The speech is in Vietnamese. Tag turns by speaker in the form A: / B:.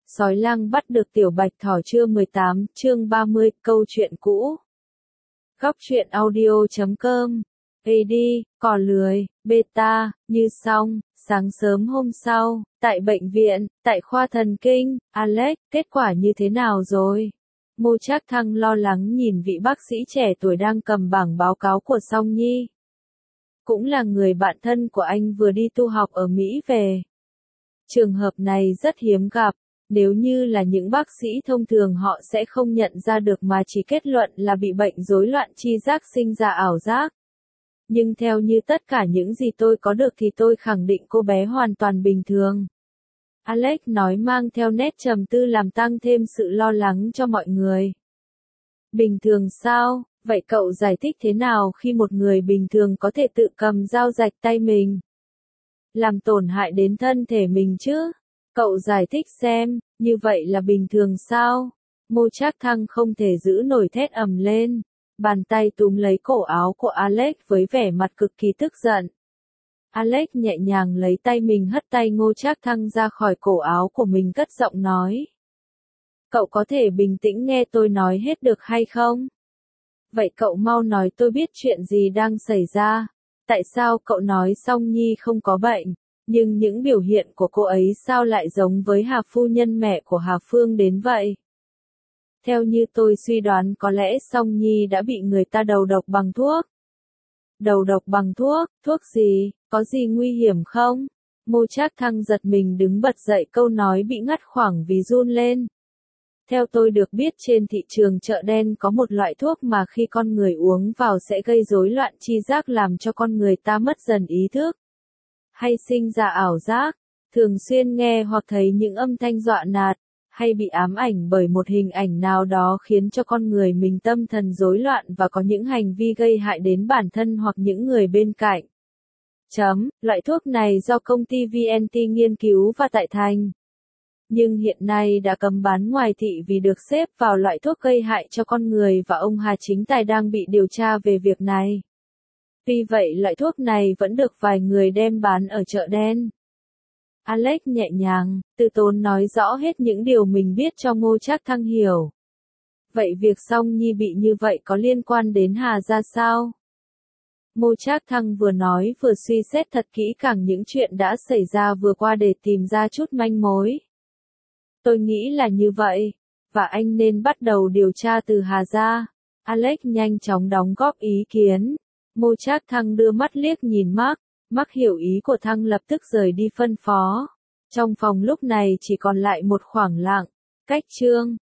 A: Sói lang bắt được tiểu bạch thỏ chương 18, chương 30, câu chuyện cũ. Góc truyện audio.com. AD, cỏ lười, beta, như xong, sáng sớm hôm sau, tại bệnh viện, tại khoa thần kinh, Alex, kết quả như thế nào rồi? Ngô Trác Thăng lo lắng nhìn vị bác sĩ trẻ tuổi đang cầm bảng báo cáo của Song Nhi. Cũng là người bạn thân của anh vừa đi tu học ở Mỹ về. Trường hợp này rất hiếm gặp. Nếu như là những bác sĩ thông thường họ sẽ không nhận ra được mà chỉ kết luận là bị bệnh rối loạn tri giác sinh ra ảo giác. Nhưng theo như tất cả những gì tôi có được thì tôi khẳng định cô bé hoàn toàn bình thường. Alex nói mang theo nét trầm tư làm tăng thêm sự lo lắng cho mọi người. Bình thường sao? Vậy cậu giải thích thế nào khi một người bình thường có thể tự cầm dao rạch tay mình? Làm tổn hại đến thân thể mình chứ? Cậu giải thích xem, như vậy là bình thường sao? Ngô Trác Thăng không thể giữ nổi thét ầm lên. Bàn tay túm lấy cổ áo của Alex với vẻ mặt cực kỳ tức giận. Alex nhẹ nhàng lấy tay mình hất tay Ngô Trác Thăng ra khỏi cổ áo của mình cất giọng nói. Cậu có thể bình tĩnh nghe tôi nói hết được hay không? Vậy cậu mau nói tôi biết chuyện gì đang xảy ra. Tại sao cậu nói Song Nhi không có bệnh? Nhưng những biểu hiện của cô ấy sao lại giống với Hà phu nhân mẹ của Hà Phương đến vậy? Theo như tôi suy đoán có lẽ Song Nhi đã bị người ta đầu độc bằng thuốc. Đầu độc bằng thuốc? Thuốc gì? Có gì nguy hiểm không? Ngô Trác Thăng giật mình đứng bật dậy, câu nói bị ngắt khoảng vì run lên. Theo tôi được biết trên thị trường chợ đen có một loại thuốc mà khi con người uống vào sẽ gây rối loạn tri giác làm cho con người ta mất dần ý thức. Hay sinh ra ảo giác, thường xuyên nghe hoặc thấy những âm thanh dọa nạt, hay bị ám ảnh bởi một hình ảnh nào đó khiến cho con người mình tâm thần rối loạn và có những hành vi gây hại đến bản thân hoặc những người bên cạnh. Loại thuốc này do công ty VNT nghiên cứu và tại thành. Nhưng hiện nay đã cấm bán ngoài thị vì được xếp vào loại thuốc gây hại cho con người và ông Hà Chính Tài đang bị điều tra về việc này. Vì vậy loại thuốc này vẫn được vài người đem bán ở chợ đen. Alex nhẹ nhàng, từ tốn nói rõ hết những điều mình biết cho Ngô Trác Thăng hiểu. Vậy việc Song Nhi bị như vậy có liên quan đến Hà ra sao? Ngô Trác Thăng vừa nói vừa suy xét thật kỹ càng những chuyện đã xảy ra vừa qua để tìm ra chút manh mối. Tôi nghĩ là như vậy, và anh nên bắt đầu điều tra từ Hà ra. Alex nhanh chóng đóng góp ý kiến. Ngô Trác Thăng đưa mắt liếc nhìn Mark. Mark hiểu ý của Thăng lập tức rời đi phân phó. Trong phòng lúc này chỉ còn lại một khoảng lặng. Cách chương